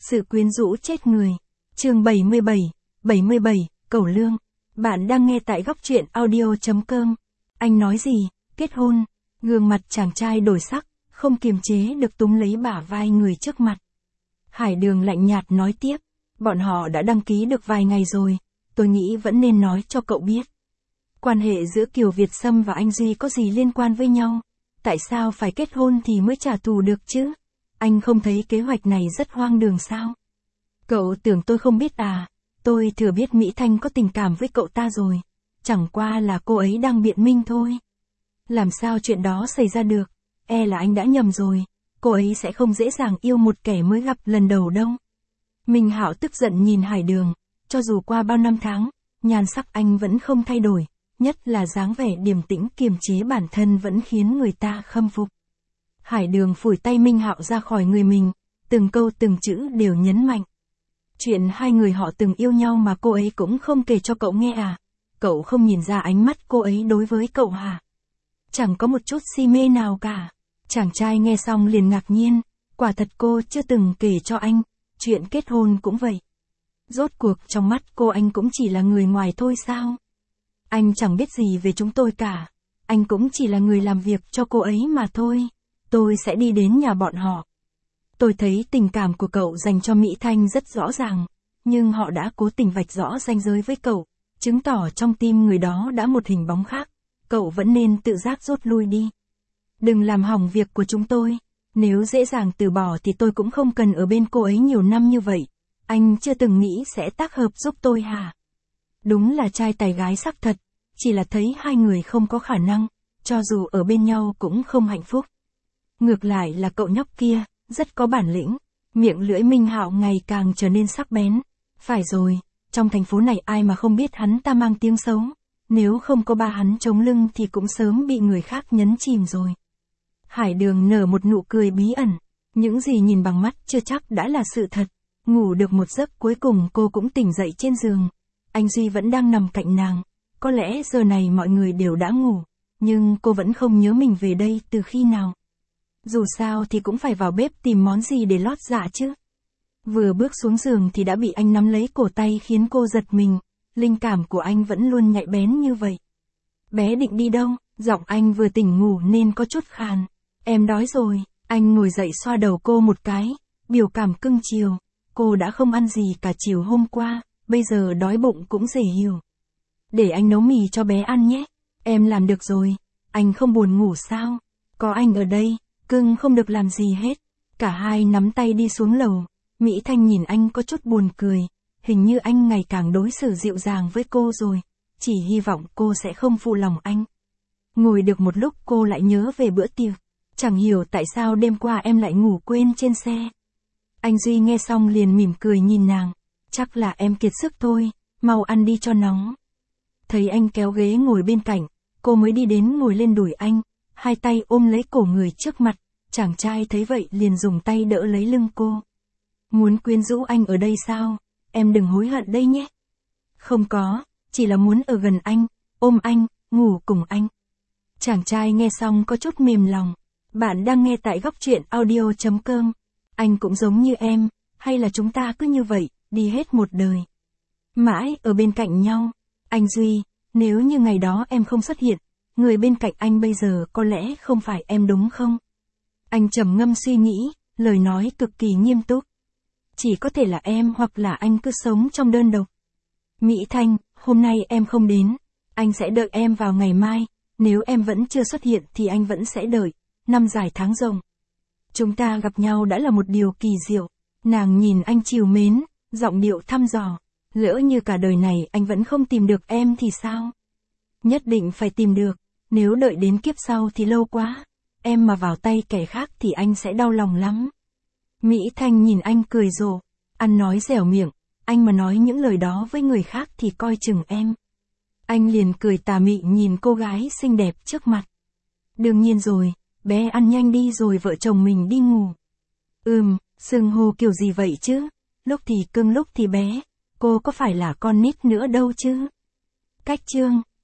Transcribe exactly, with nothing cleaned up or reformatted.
Sự quyến rũ chết người. Chương bảy mươi bảy, bảy mươi bảy, Cẩu Lương. Bạn đang nghe tại góc truyện audio chấm com. Anh nói gì? Kết hôn. Gương mặt chàng trai đổi sắc, không kiềm chế được túm lấy bả vai người trước mặt. Hải Đường lạnh nhạt nói tiếp. Bọn họ đã đăng ký được vài ngày rồi, tôi nghĩ vẫn nên nói cho cậu biết. Quan hệ giữa Kiều Việt Sâm và anh Duy có gì liên quan với nhau? Tại sao phải kết hôn thì mới trả thù được chứ? Anh không thấy kế hoạch này rất hoang đường sao? Cậu tưởng tôi không biết à? Tôi thừa biết Mỹ Thanh có tình cảm với cậu ta rồi. Chẳng qua là cô ấy đang biện minh thôi. Làm sao chuyện đó xảy ra được? E là anh đã nhầm rồi. Cô ấy sẽ không dễ dàng yêu một kẻ mới gặp lần đầu đâu. Minh Hạo tức giận nhìn Hải Đường. Cho dù qua bao năm tháng, nhan sắc anh vẫn không thay đổi. Nhất là dáng vẻ điềm tĩnh kiềm chế bản thân vẫn khiến người ta khâm phục. Hải Đường phủi tay Minh Hạo ra khỏi người mình, từng câu từng chữ đều nhấn mạnh. Chuyện hai người họ từng yêu nhau mà cô ấy cũng không kể cho cậu nghe à? Cậu không nhìn ra ánh mắt cô ấy đối với cậu hả? Chẳng có một chút si mê nào cả. Chàng trai nghe xong liền ngạc nhiên, quả thật cô chưa từng kể cho anh, chuyện kết hôn cũng vậy. Rốt cuộc trong mắt cô anh cũng chỉ là người ngoài thôi sao? Anh chẳng biết gì về chúng tôi cả, anh cũng chỉ là người làm việc cho cô ấy mà thôi. Tôi sẽ đi đến nhà bọn họ. Tôi thấy tình cảm của cậu dành cho Mỹ Thanh rất rõ ràng, nhưng họ đã cố tình vạch rõ ranh giới với cậu, chứng tỏ trong tim người đó đã một hình bóng khác. Cậu vẫn nên tự giác rút lui đi. Đừng làm hỏng việc của chúng tôi. Nếu dễ dàng từ bỏ thì tôi cũng không cần ở bên cô ấy nhiều năm như vậy. Anh chưa từng nghĩ sẽ tác hợp giúp tôi hả? Đúng là trai tài gái sắc thật, chỉ là thấy hai người không có khả năng, cho dù ở bên nhau cũng không hạnh phúc. Ngược lại là cậu nhóc kia, rất có bản lĩnh. Miệng lưỡi Minh Hạo ngày càng trở nên sắc bén. Phải rồi, trong thành phố này ai mà không biết hắn ta mang tiếng xấu. Nếu không có ba hắn chống lưng thì cũng sớm bị người khác nhấn chìm rồi. Hải Đường nở một nụ cười bí ẩn. Những gì nhìn bằng mắt chưa chắc đã là sự thật. Ngủ được một giấc cuối cùng cô cũng tỉnh dậy trên giường. Anh Duy vẫn đang nằm cạnh nàng. Có lẽ giờ này mọi người đều đã ngủ. Nhưng cô vẫn không nhớ mình về đây từ khi nào. Dù sao thì cũng phải vào bếp tìm món gì để lót dạ chứ. Vừa bước xuống giường thì đã bị anh nắm lấy cổ tay khiến cô giật mình. Linh cảm của anh vẫn luôn nhạy bén như vậy. Bé định đi đâu? Giọng anh vừa tỉnh ngủ nên có chút khàn. Em đói rồi. Anh ngồi dậy xoa đầu cô một cái. Biểu cảm cưng chiều. Cô đã không ăn gì cả chiều hôm qua. Bây giờ đói bụng cũng dễ hiểu. Để anh nấu mì cho bé ăn nhé. Em làm được rồi. Anh không buồn ngủ sao? Có anh ở đây. Cưng không được làm gì hết. Cả hai nắm tay đi xuống lầu. Mỹ Thanh nhìn anh có chút buồn cười. Hình như anh ngày càng đối xử dịu dàng với cô rồi. Chỉ hy vọng cô sẽ không phụ lòng anh. Ngồi được một lúc cô lại nhớ về bữa tiệc. Chẳng hiểu tại sao đêm qua em lại ngủ quên trên xe. Anh Duy nghe xong liền mỉm cười nhìn nàng. Chắc là em kiệt sức thôi. Mau ăn đi cho nóng. Thấy anh kéo ghế ngồi bên cạnh. Cô mới đi đến ngồi lên đùi anh. Hai tay ôm lấy cổ người trước mặt. Chàng trai thấy vậy liền dùng tay đỡ lấy lưng cô. Muốn quyến rũ anh ở đây sao? Em đừng hối hận đây nhé. Không có, chỉ là muốn ở gần anh, ôm anh, ngủ cùng anh. Chàng trai nghe xong có chút mềm lòng. Bạn đang nghe tại góc truyện audio chấm com. Anh cũng giống như em, hay là chúng ta cứ như vậy, đi hết một đời. Mãi ở bên cạnh nhau. Anh Duy, nếu như ngày đó em không xuất hiện, người bên cạnh anh bây giờ có lẽ không phải em đúng không? Anh trầm ngâm suy nghĩ, lời nói cực kỳ nghiêm túc. Chỉ có thể là em hoặc là anh cứ sống trong đơn độc. Mỹ Thanh, hôm nay em không đến. Anh sẽ đợi em vào ngày mai. Nếu em vẫn chưa xuất hiện thì anh vẫn sẽ đợi. Năm dài tháng rộng. Chúng ta gặp nhau đã là một điều kỳ diệu. Nàng nhìn anh trìu mến, giọng điệu thăm dò. Lỡ như cả đời này anh vẫn không tìm được em thì sao? Nhất định phải tìm được. Nếu đợi đến kiếp sau thì lâu quá. Em mà vào tay kẻ khác thì anh sẽ đau lòng lắm. Mỹ Thanh nhìn anh cười rộ. Ăn nói dẻo miệng. Anh mà nói những lời đó với người khác thì coi chừng em. Anh liền cười tà mị nhìn cô gái xinh đẹp trước mặt. Đương nhiên rồi, bé ăn nhanh đi rồi vợ chồng mình đi ngủ. Ừm, xưng hô kiểu gì vậy chứ? Lúc thì cưng lúc thì bé. Cô có phải là con nít nữa đâu chứ? Cách chương